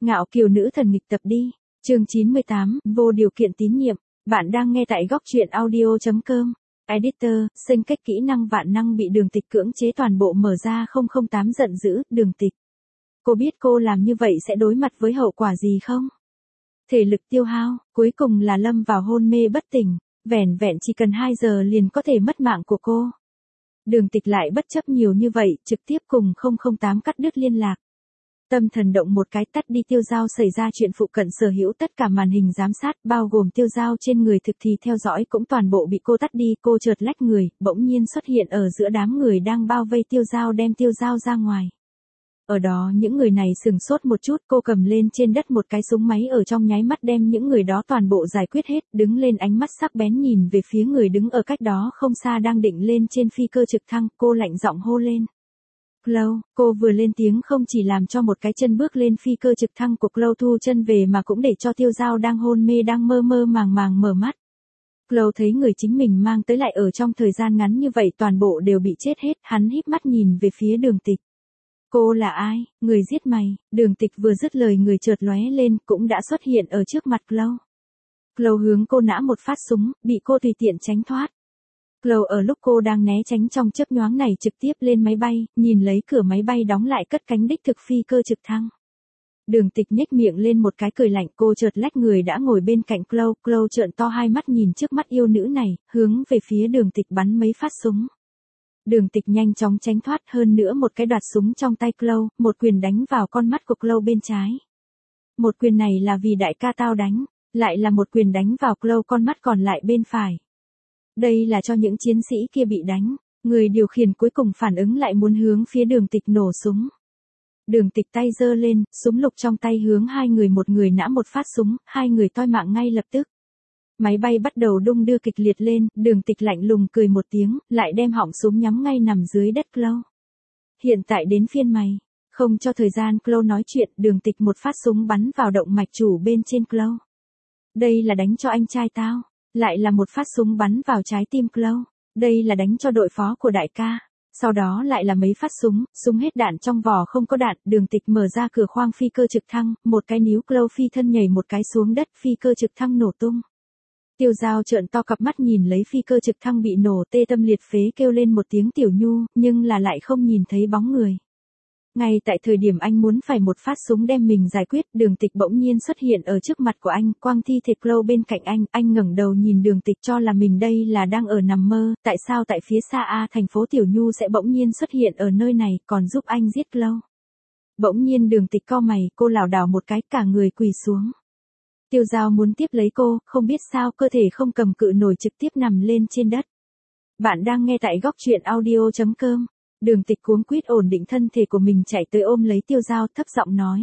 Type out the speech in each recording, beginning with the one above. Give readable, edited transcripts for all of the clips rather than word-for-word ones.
Ngạo kiều nữ thần nghịch tập đi. Chương 98, vô điều kiện tín nhiệm. Bạn đang nghe tại góc truyện audio.com. Editor, xanh cách kỹ năng vạn năng bị Đường Tịch cưỡng chế toàn bộ mở ra 008 giận dữ, Đường Tịch. Cô biết cô làm như vậy sẽ đối mặt với hậu quả gì không? Thể lực tiêu hao, cuối cùng là lâm vào hôn mê bất tỉnh, vẻn vẹn chỉ cần 2 giờ liền có thể mất mạng của cô. Đường Tịch lại bất chấp nhiều như vậy, trực tiếp cùng 008 cắt đứt liên lạc. Tâm thần động một cái tắt đi tiêu dao xảy ra chuyện phụ cận sở hữu tất cả màn hình giám sát bao gồm tiêu dao trên người thực thì theo dõi cũng toàn bộ bị cô tắt đi. Cô chợt lách người, bỗng nhiên xuất hiện ở giữa đám người đang bao vây tiêu dao đem tiêu dao ra ngoài. Ở đó những người này sừng sốt một chút, cô cầm lên trên đất một cái súng máy ở trong nháy mắt đem những người đó toàn bộ giải quyết hết, đứng lên ánh mắt sắc bén nhìn về phía người đứng ở cách đó không xa đang định lên trên phi cơ trực thăng, cô lạnh giọng hô lên. Chloe, cô vừa lên tiếng không chỉ làm cho một cái chân bước lên phi cơ trực thăng của Chloe thu chân về mà cũng để cho tiêu dao đang hôn mê đang mơ mơ màng màng mở mắt. Chloe thấy người chính mình mang tới lại ở trong thời gian ngắn như vậy toàn bộ đều bị chết hết, hắn híp mắt nhìn về phía Đường Tịch. Cô là ai, người giết mày? Đường Tịch vừa dứt lời người chợt lóe lên cũng đã xuất hiện ở trước mặt Chloe. Chloe hướng cô nã một phát súng, bị cô tùy tiện tránh thoát. Chloe ở lúc cô đang né tránh trong chớp nhoáng này trực tiếp lên máy bay, nhìn lấy cửa máy bay đóng lại cất cánh đích thực phi cơ trực thăng. Đường Tịch nhếch miệng lên một cái cười lạnh, cô chợt lách người đã ngồi bên cạnh Chloe. Chloe trợn to hai mắt nhìn trước mắt yêu nữ này, hướng về phía Đường Tịch bắn mấy phát súng. Đường Tịch nhanh chóng tránh thoát, hơn nữa một cái đoạt súng trong tay Chloe, một quyền đánh vào con mắt của Chloe bên trái. Một quyền này là vì đại ca tao đánh, lại là một quyền đánh vào Chloe con mắt còn lại bên phải. Đây là cho những chiến sĩ kia bị đánh, người điều khiển cuối cùng phản ứng lại muốn hướng phía Đường Tịch nổ súng. Đường Tịch tay giơ lên, súng lục trong tay hướng hai người, một người nã một phát súng, hai người toi mạng ngay lập tức. Máy bay bắt đầu đung đưa kịch liệt lên, Đường Tịch lạnh lùng cười một tiếng, lại đem họng súng nhắm ngay nằm dưới đất Chloe. Hiện tại đến phiên mày. Không cho thời gian Chloe nói chuyện, Đường Tịch một phát súng bắn vào động mạch chủ bên trên Chloe. Đây là đánh cho anh trai tao. Lại là một phát súng bắn vào trái tim Chloe. Đây là đánh cho đội phó của đại ca. Sau đó lại là mấy phát súng hết đạn trong vỏ không có đạn, Đường Tịch mở ra cửa khoang phi cơ trực thăng, một cái níu Chloe phi thân nhảy một cái xuống đất, phi cơ trực thăng nổ tung. Tiêu dao trợn to cặp mắt nhìn lấy phi cơ trực thăng bị nổ tê tâm liệt phế kêu lên một tiếng tiểu nhu, nhưng là lại không nhìn thấy bóng người. Ngay tại thời điểm anh muốn phải một phát súng đem mình giải quyết, Đường Tịch bỗng nhiên xuất hiện ở trước mặt của anh, quang thi thể Chloe bên cạnh anh ngẩng đầu nhìn Đường Tịch cho là mình đây là đang ở nằm mơ, tại sao tại phía xa thành phố Tiểu Nhu sẽ bỗng nhiên xuất hiện ở nơi này, còn giúp anh giết Chloe. Bỗng nhiên Đường Tịch cau mày, cô lảo đảo một cái cả người quỳ xuống. Tiêu dao muốn tiếp lấy cô, không biết sao cơ thể không cầm cự nổi trực tiếp nằm lên trên đất. Bạn đang nghe tại góc truyện audio.com. Đường Tịch cuống quýt ổn định thân thể của mình chạy tới ôm lấy tiêu dao thấp giọng nói.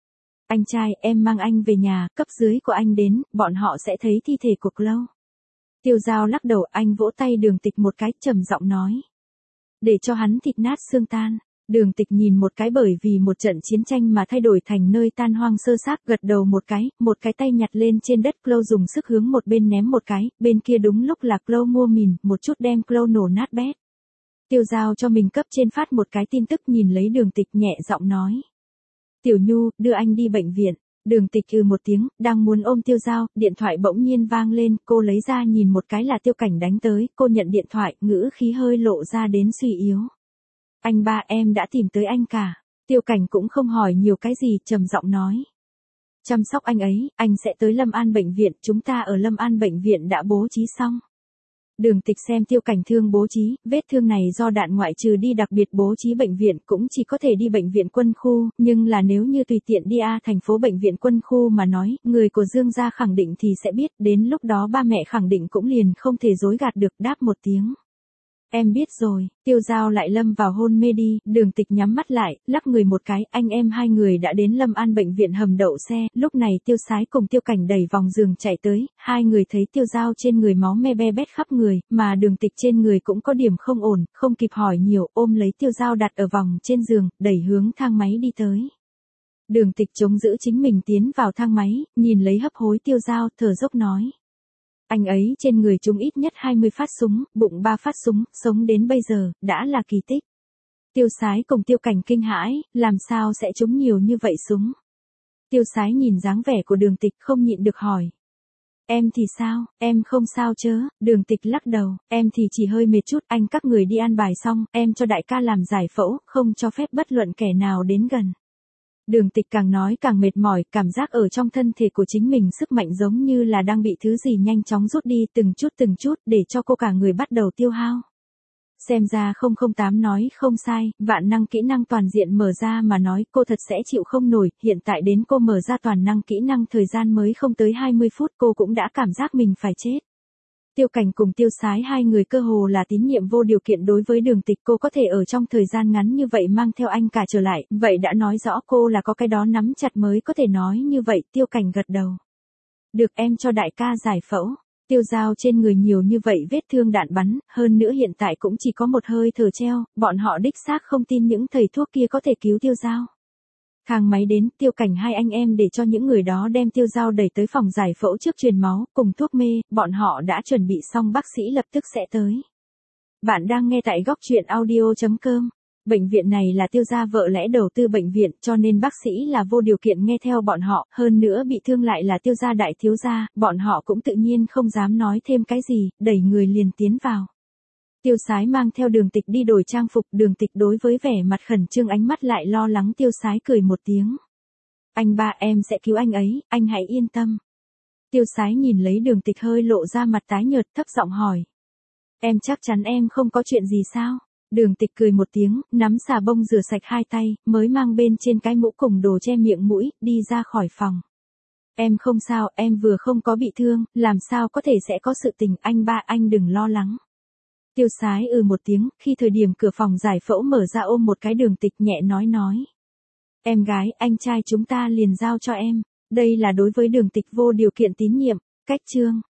Anh trai, em mang anh về nhà, cấp dưới của anh đến, bọn họ sẽ thấy thi thể của Chloe. Tiêu dao lắc đầu, anh vỗ tay Đường Tịch một cái trầm giọng nói. Để cho hắn thịt nát xương tan. Đường Tịch nhìn một cái bởi vì một trận chiến tranh mà thay đổi thành nơi tan hoang sơ xác, gật đầu một cái tay nhặt lên trên đất Chloe dùng sức hướng một bên ném một cái, bên kia đúng lúc là Chloe mua mìn, một chút đem Chloe nổ nát bét. Tiêu dao cho mình cấp trên phát một cái tin tức nhìn lấy Đường Tịch nhẹ giọng nói. Tiểu Nhu, đưa anh đi bệnh viện. Đường Tịch một tiếng, đang muốn ôm tiêu dao, điện thoại bỗng nhiên vang lên, cô lấy ra nhìn một cái là Tiêu Cảnh đánh tới, cô nhận điện thoại, ngữ khí hơi lộ ra đến suy yếu. Anh ba, em đã tìm tới anh cả. Tiêu Cảnh cũng không hỏi nhiều cái gì, trầm giọng nói. Chăm sóc anh ấy, anh sẽ tới Lâm An bệnh viện, chúng ta ở Lâm An bệnh viện đã bố trí xong. Đường Tịch xem Tiêu Cảnh thương bố trí, vết thương này do đạn ngoại trừ đi đặc biệt bố trí bệnh viện cũng chỉ có thể đi bệnh viện quân khu, nhưng là nếu như tùy tiện đi thành phố bệnh viện quân khu mà nói, người của Dương gia khẳng định thì sẽ biết, đến lúc đó ba mẹ khẳng định cũng liền không thể dối gạt được, đáp một tiếng. Em biết rồi, tiêu dao lại lâm vào hôn mê đi, Đường Tịch nhắm mắt lại, lắc người một cái, anh em hai người đã đến Lâm An bệnh viện hầm đậu xe, lúc này Tiêu Sái cùng Tiêu Cảnh đẩy vòng giường chạy tới, hai người thấy tiêu dao trên người máu me be bét khắp người, mà Đường Tịch trên người cũng có điểm không ổn, không kịp hỏi nhiều, ôm lấy tiêu dao đặt ở vòng trên giường, đẩy hướng thang máy đi tới. Đường Tịch chống giữ chính mình tiến vào thang máy, nhìn lấy hấp hối tiêu dao, thở dốc nói. Anh ấy trên người trúng ít nhất 20 phát súng, bụng 3 phát súng, sống đến bây giờ, đã là kỳ tích. Tiêu Sái cùng Tiêu Cảnh kinh hãi, làm sao sẽ trúng nhiều như vậy súng. Tiêu Sái nhìn dáng vẻ của Đường Tịch không nhịn được hỏi. Em thì sao, em không sao chớ, Đường Tịch lắc đầu, em thì chỉ hơi mệt chút, anh các người đi an bài xong, em cho đại ca làm giải phẫu, không cho phép bất luận kẻ nào đến gần. Đường Tịch càng nói càng mệt mỏi, cảm giác ở trong thân thể của chính mình sức mạnh giống như là đang bị thứ gì nhanh chóng rút đi từng chút để cho cô cả người bắt đầu tiêu hao. Xem ra 008 nói không sai, vạn năng kỹ năng toàn diện mở ra mà nói cô thật sẽ chịu không nổi, hiện tại đến cô mở ra toàn năng kỹ năng thời gian mới không tới 20 phút cô cũng đã cảm giác mình phải chết. Tiêu Cảnh cùng Tiêu Sái hai người cơ hồ là tín nhiệm vô điều kiện đối với Đường Tịch, cô có thể ở trong thời gian ngắn như vậy mang theo anh cả trở lại, vậy đã nói rõ cô là có cái đó nắm chặt mới có thể nói như vậy. Tiêu Cảnh gật đầu. Được, em cho đại ca giải phẫu. Tiêu Giao trên người nhiều như vậy vết thương đạn bắn, hơn nữa hiện tại cũng chỉ có một hơi thở treo, bọn họ đích xác không tin những thầy thuốc kia có thể cứu Tiêu Giao. Thang máy đến, Tiêu Cảnh hai anh em để cho những người đó đem Tiêu Giao đẩy tới phòng giải phẫu trước truyền máu, cùng thuốc mê, bọn họ đã chuẩn bị xong bác sĩ lập tức sẽ tới. Bạn đang nghe tại góc truyện audio.com. Bệnh viện này là Tiêu gia vợ lẽ đầu tư bệnh viện cho nên bác sĩ là vô điều kiện nghe theo bọn họ, hơn nữa bị thương lại là Tiêu gia đại thiếu gia, bọn họ cũng tự nhiên không dám nói thêm cái gì, đẩy người liền tiến vào. Tiêu Sái mang theo Đường Tịch đi đổi trang phục, Đường Tịch đối với vẻ mặt khẩn trương ánh mắt lại lo lắng. Tiêu Sái cười một tiếng. Anh ba, em sẽ cứu anh ấy, anh hãy yên tâm. Tiêu Sái nhìn lấy Đường Tịch hơi lộ ra mặt tái nhợt, thấp giọng hỏi. Em chắc chắn em không có chuyện gì sao? Đường Tịch cười một tiếng, nắm xà bông rửa sạch hai tay, mới mang bên trên cái mũ cùng đồ che miệng mũi, đi ra khỏi phòng. Em không sao, em vừa không có bị thương, làm sao có thể sẽ có sự tình, anh ba anh đừng lo lắng. Tiêu Sái một tiếng, khi thời điểm cửa phòng giải phẫu mở ra ôm một cái Đường Tịch nhẹ nói. Em gái, anh trai chúng ta liền giao cho em, đây là đối với Đường Tịch vô điều kiện tín nhiệm, cách chương.